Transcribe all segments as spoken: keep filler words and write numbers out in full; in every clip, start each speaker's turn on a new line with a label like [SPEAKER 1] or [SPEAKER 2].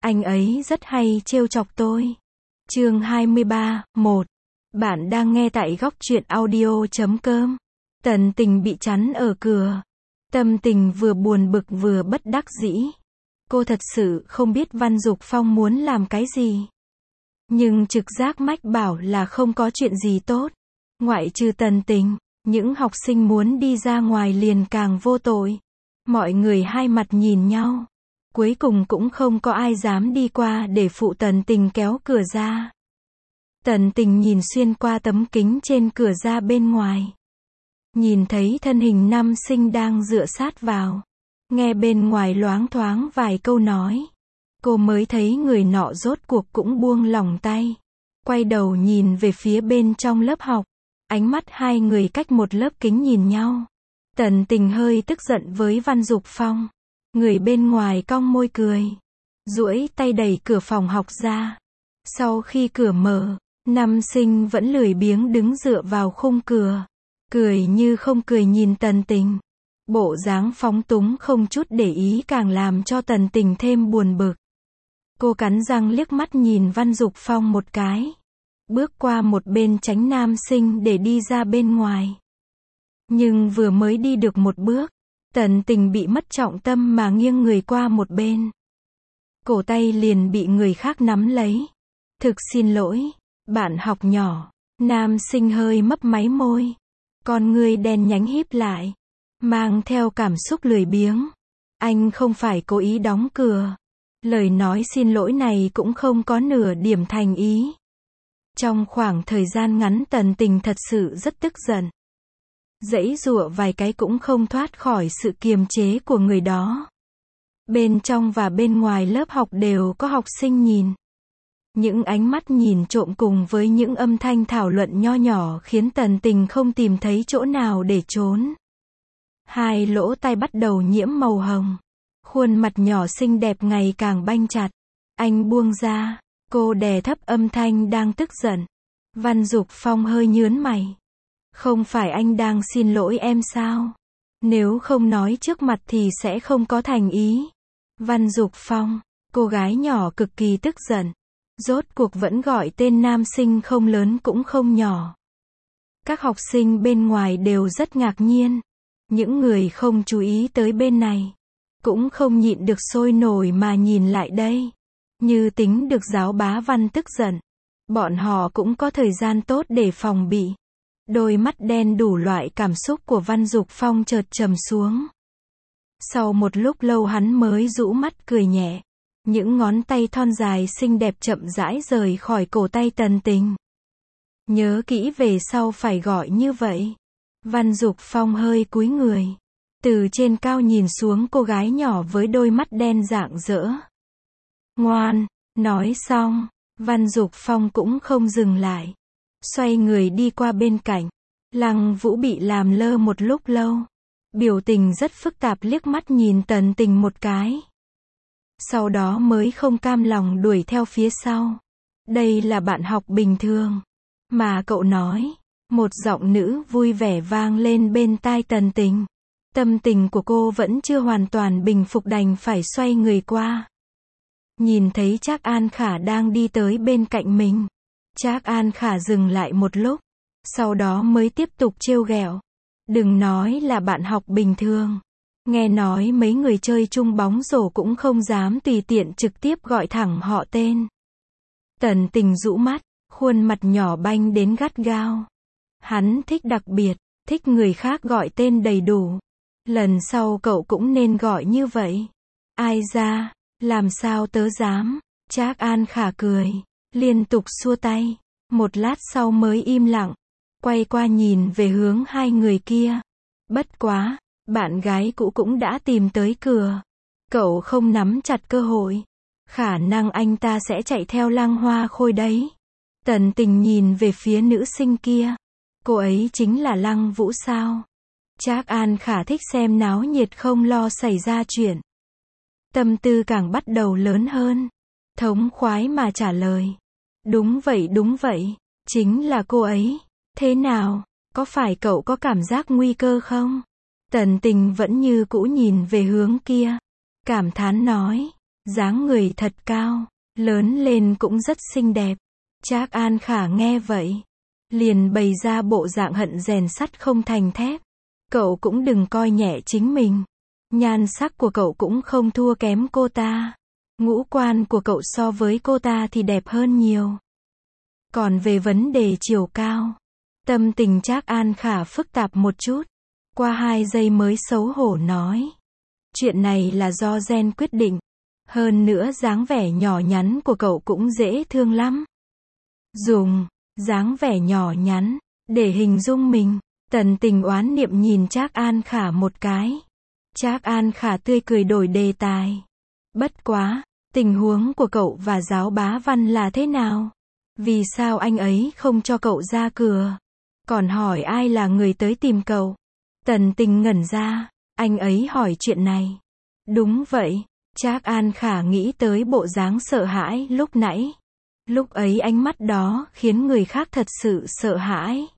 [SPEAKER 1] Anh ấy rất hay trêu chọc tôi. Chương hai mươi ba, một. Bạn đang nghe tại góc truyện audio chấm com. Tần Tình bị chắn ở cửa. Tâm tình vừa buồn bực vừa bất đắc dĩ. Cô thật sự không biết Văn Dục Phong muốn làm cái gì. Nhưng trực giác mách bảo là không có chuyện gì tốt. Ngoại trừ Tần Tình, những học sinh muốn đi ra ngoài liền càng vô tội. Mọi người hai mặt nhìn nhau. Cuối cùng cũng không có ai dám đi qua để phụ Tần Tình kéo cửa ra. Tần Tình nhìn xuyên qua tấm kính trên cửa ra bên ngoài. Nhìn thấy thân hình nam sinh đang dựa sát vào. Nghe bên ngoài loáng thoáng vài câu nói. Cô mới thấy người nọ rốt cuộc cũng buông lỏng tay. Quay đầu nhìn về phía bên trong lớp học. Ánh mắt hai người cách một lớp kính nhìn nhau. Tần Tình hơi tức giận với Văn Dục Phong. Người bên ngoài cong môi cười. Duỗi tay đẩy cửa phòng học ra. Sau khi cửa mở, nam sinh vẫn lười biếng đứng dựa vào khung cửa. Cười như không cười nhìn Tần Tình. Bộ dáng phóng túng không chút để ý càng làm cho Tần Tình thêm buồn bực. Cô cắn răng liếc mắt nhìn Văn Dục Phong một cái. Bước qua một bên tránh nam sinh để đi ra bên ngoài. Nhưng vừa mới đi được một bước, Tần Tình bị mất trọng tâm mà nghiêng người qua một bên. Cổ tay liền bị người khác nắm lấy. Thực xin lỗi, bạn học nhỏ. Nam sinh hơi mấp máy môi. Con ngươi đen nhánh híp lại. Mang theo cảm xúc lười biếng. Anh không phải cố ý đóng cửa. Lời nói xin lỗi này cũng không có nửa điểm thành ý. Trong khoảng thời gian ngắn Tần Tình thật sự rất tức giận. Giãy giụa vài cái cũng không thoát khỏi sự kiềm chế của người đó. Bên trong và bên ngoài lớp học đều có học sinh nhìn. Những ánh mắt nhìn trộm cùng với những âm thanh thảo luận nho nhỏ khiến Tần Tình không tìm thấy chỗ nào để trốn. Hai lỗ tai bắt đầu nhiễm màu hồng. Khuôn mặt nhỏ xinh đẹp ngày càng banh chặt. Anh buông ra. Cô đè thấp âm thanh đang tức giận. Văn Dục Phong hơi nhướng mày. Không phải anh đang xin lỗi em sao? Nếu không nói trước mặt thì sẽ không có thành ý. Văn Dục Phong, cô gái nhỏ cực kỳ tức giận. Rốt cuộc vẫn gọi tên nam sinh không lớn cũng không nhỏ. Các học sinh bên ngoài đều rất ngạc nhiên. Những người không chú ý tới bên này cũng không nhịn được sôi nổi mà nhìn lại đây. Như tính được giáo bá Văn tức giận, bọn họ cũng có thời gian tốt để phòng bị. Đôi mắt đen đủ loại cảm xúc của Văn Dục Phong chợt trầm xuống. Sau một lúc lâu hắn mới rũ mắt cười nhẹ. Những ngón tay thon dài xinh đẹp chậm rãi rời khỏi cổ tay Tần Tình. Nhớ kỹ về sau phải gọi như vậy. Văn Dục Phong hơi cúi người. Từ trên cao nhìn xuống cô gái nhỏ với đôi mắt đen rạng rỡ. Ngoan, nói xong, Văn Dục Phong cũng không dừng lại. Xoay người đi qua bên cạnh. Lăng Vũ bị làm lơ một lúc lâu. Biểu tình rất phức tạp liếc mắt nhìn Tần Tình một cái. Sau đó mới không cam lòng đuổi theo phía sau. Đây là bạn học bình thường. Mà cậu nói. Một giọng nữ vui vẻ vang lên bên tai Tần Tình. Tâm tình của cô vẫn chưa hoàn toàn bình phục đành phải xoay người qua. Nhìn thấy Trác An Khả đang đi tới bên cạnh mình. Trác An Khả dừng lại một lúc. Sau đó mới tiếp tục trêu ghẹo. Đừng nói là bạn học bình thường. Nghe nói mấy người chơi chung bóng rổ cũng không dám tùy tiện trực tiếp gọi thẳng họ tên. Tần Tình rũ mắt, khuôn mặt nhỏ banh đến gắt gao. Hắn thích đặc biệt, thích người khác gọi tên đầy đủ. Lần sau cậu cũng nên gọi như vậy. Ai ra, làm sao tớ dám. Trác An Khả cười, liên tục xua tay. Một lát sau mới im lặng. Quay qua nhìn về hướng hai người kia. Bất quá, bạn gái cũ cũng đã tìm tới cửa. Cậu không nắm chặt cơ hội. Khả năng anh ta sẽ chạy theo Lăng Hoa Khôi đấy. Tần Tình nhìn về phía nữ sinh kia. Cô ấy chính là Lăng Vũ sao? Trác An Khả thích xem náo nhiệt không lo xảy ra chuyện. Tâm tư càng bắt đầu lớn hơn. Thống khoái mà trả lời. Đúng vậy đúng vậy. Chính là cô ấy. Thế nào? Có phải cậu có cảm giác nguy cơ không? Tần Tình vẫn như cũ nhìn về hướng kia. Cảm thán nói. dáng người thật cao, lớn lên cũng rất xinh đẹp. Trác An Khả nghe vậy, liền bày ra bộ dạng hận rèn sắt không thành thép. Cậu cũng đừng coi nhẹ chính mình. Nhan sắc của cậu cũng không thua kém cô ta. Ngũ quan của cậu so với cô ta thì đẹp hơn nhiều. Còn về vấn đề chiều cao, tâm tình Trác An Khả phức tạp một chút. Qua hai giây mới xấu hổ nói. Chuyện này là do gen quyết định. Hơn nữa dáng vẻ nhỏ nhắn của cậu cũng dễ thương lắm. Dùng dáng vẻ nhỏ nhắn để hình dung mình. Tần Tình oán niệm nhìn Trác An Khả một cái. Trác An Khả tươi cười đổi đề tài. Bất quá, tình huống của cậu và Giáo Bá Văn là thế nào? Vì sao anh ấy không cho cậu ra cửa? Còn hỏi ai là người tới tìm cậu? Tần Tình ngẩn ra, anh ấy hỏi chuyện này. Đúng vậy, Trác An Khả nghĩ tới bộ dáng sợ hãi lúc nãy. Lúc ấy ánh mắt đó khiến người khác thật sự sợ hãi.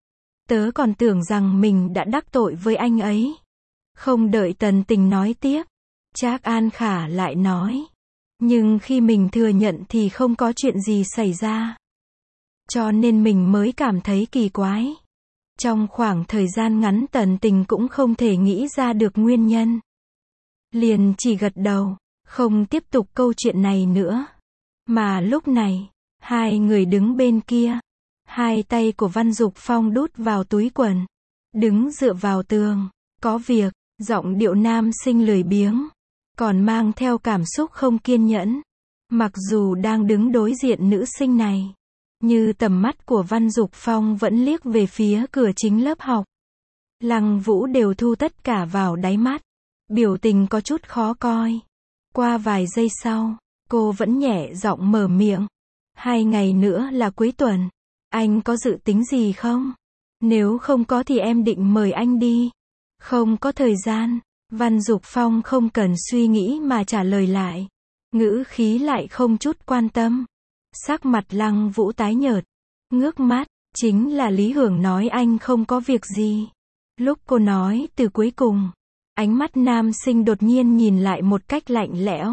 [SPEAKER 1] Tớ còn tưởng rằng mình đã đắc tội với anh ấy. Không đợi Tần Tình nói tiếp, Trác An Khả lại nói. Nhưng khi mình thừa nhận thì không có chuyện gì xảy ra. Cho nên mình mới cảm thấy kỳ quái. Trong khoảng thời gian ngắn Tần Tình cũng không thể nghĩ ra được nguyên nhân. Liền chỉ gật đầu, không tiếp tục câu chuyện này nữa. Mà lúc này, hai người đứng bên kia. Hai tay của Văn Dục Phong đút vào túi quần. Đứng dựa vào tường. Có việc, giọng điệu nam sinh lười biếng. Còn mang theo cảm xúc không kiên nhẫn. Mặc dù đang đứng đối diện nữ sinh này. Như tầm mắt của Văn Dục Phong vẫn liếc về phía cửa chính lớp học. Lăng Vũ đều thu tất cả vào đáy mắt. Biểu tình có chút khó coi. Qua vài giây sau, cô vẫn nhẹ giọng mở miệng. Hai ngày nữa là cuối tuần. Anh có dự tính gì không? Nếu không có thì em định mời anh đi. Không có thời gian. Văn Dục Phong không cần suy nghĩ mà trả lời lại. Ngữ khí lại không chút quan tâm. Sắc mặt Lăng Vũ tái nhợt. Ngước mắt, chính là Lý Hưởng nói anh không có việc gì. Lúc cô nói từ cuối cùng, ánh mắt nam sinh đột nhiên nhìn lại một cách lạnh lẽo.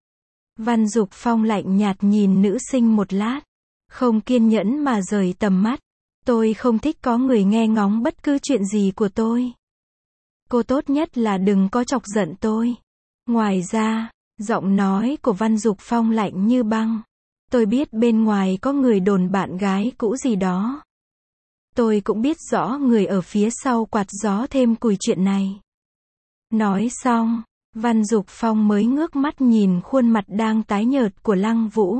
[SPEAKER 1] Văn Dục Phong lạnh nhạt nhìn nữ sinh một lát. Không kiên nhẫn mà rời tầm mắt. Tôi không thích có người nghe ngóng bất cứ chuyện gì của tôi. Cô tốt nhất là đừng có chọc giận tôi. Ngoài ra, giọng nói của Văn Dục Phong lạnh như băng. Tôi biết bên ngoài có người đồn bạn gái cũ gì đó. Tôi cũng biết rõ người ở phía sau quạt gió thêm cùi chuyện này. Nói xong, Văn Dục Phong mới ngước mắt nhìn khuôn mặt đang tái nhợt của Lăng Vũ.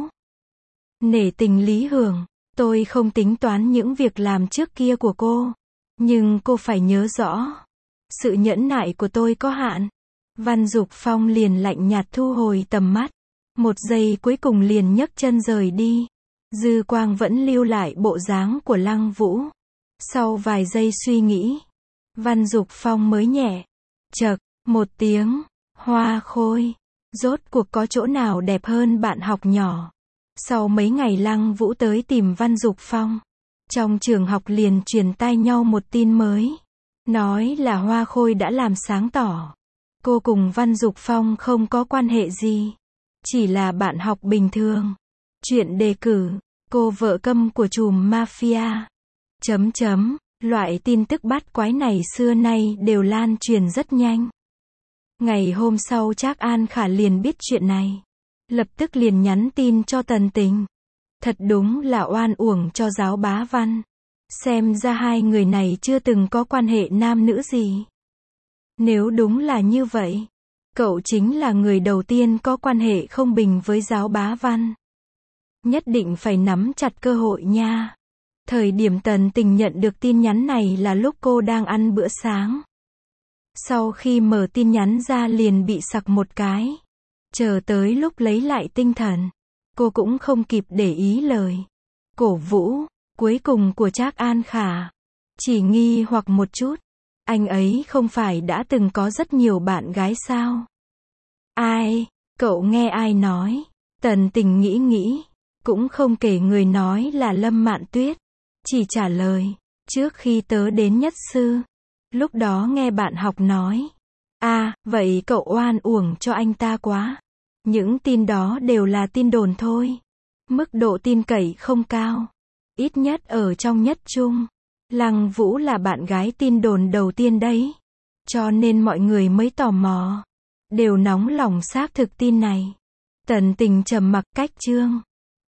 [SPEAKER 1] Nể tình Lý Hưởng, tôi không tính toán những việc làm trước kia của cô. Nhưng cô phải nhớ rõ. Sự nhẫn nại của tôi có hạn. Văn Dục Phong liền lạnh nhạt thu hồi tầm mắt. Một giây cuối cùng liền nhấc chân rời đi. Dư quang vẫn lưu lại bộ dáng của Lăng Vũ. Sau vài giây suy nghĩ, Văn Dục Phong mới nhẹ chậc một tiếng. Hoa Khôi, rốt cuộc có chỗ nào đẹp hơn bạn học nhỏ. Sau mấy ngày Lăng Vũ tới tìm Văn Dục Phong. Trong trường học liền truyền tai nhau một tin mới. Nói là Hoa Khôi đã làm sáng tỏ. Cô cùng Văn Dục Phong không có quan hệ gì. Chỉ là bạn học bình thường. Chuyện đề cử, cô vợ câm của trùm mafia. Chấm chấm, loại tin tức bắt quái này xưa nay đều lan truyền rất nhanh. Ngày hôm sau Trác An Khả liền biết chuyện này. Lập tức liền nhắn tin cho Tần Tình. Thật đúng là oan uổng cho Giáo Bá Văn. Xem ra hai người này chưa từng có quan hệ nam nữ gì. Nếu đúng là như vậy, cậu chính là người đầu tiên có quan hệ không bình với Giáo Bá Văn. Nhất định phải nắm chặt cơ hội nha. Thời điểm Tần Tình nhận được tin nhắn này là lúc cô đang ăn bữa sáng. Sau khi mở tin nhắn ra liền bị sặc một cái. Chờ tới lúc lấy lại tinh thần, cô cũng không kịp để ý lời cổ vũ cuối cùng của Trác An Khả. Chỉ nghi hoặc một chút, anh ấy không phải đã từng có rất nhiều bạn gái sao? Ai? Cậu nghe ai nói? Tần Tình nghĩ nghĩ, cũng không kể người nói là Lâm Mạn Tuyết. Chỉ trả lời, trước khi tớ đến nhất sư, lúc đó nghe bạn học nói. À, vậy cậu oan uổng cho anh ta quá. Những tin đó đều là tin đồn thôi. Mức độ tin cậy không cao. Ít nhất ở trong nhất trung. Lăng Vũ là bạn gái tin đồn đầu tiên đấy. Cho nên mọi người mới tò mò. Đều nóng lòng xác thực tin này. Tần Tình trầm mặc cách chương.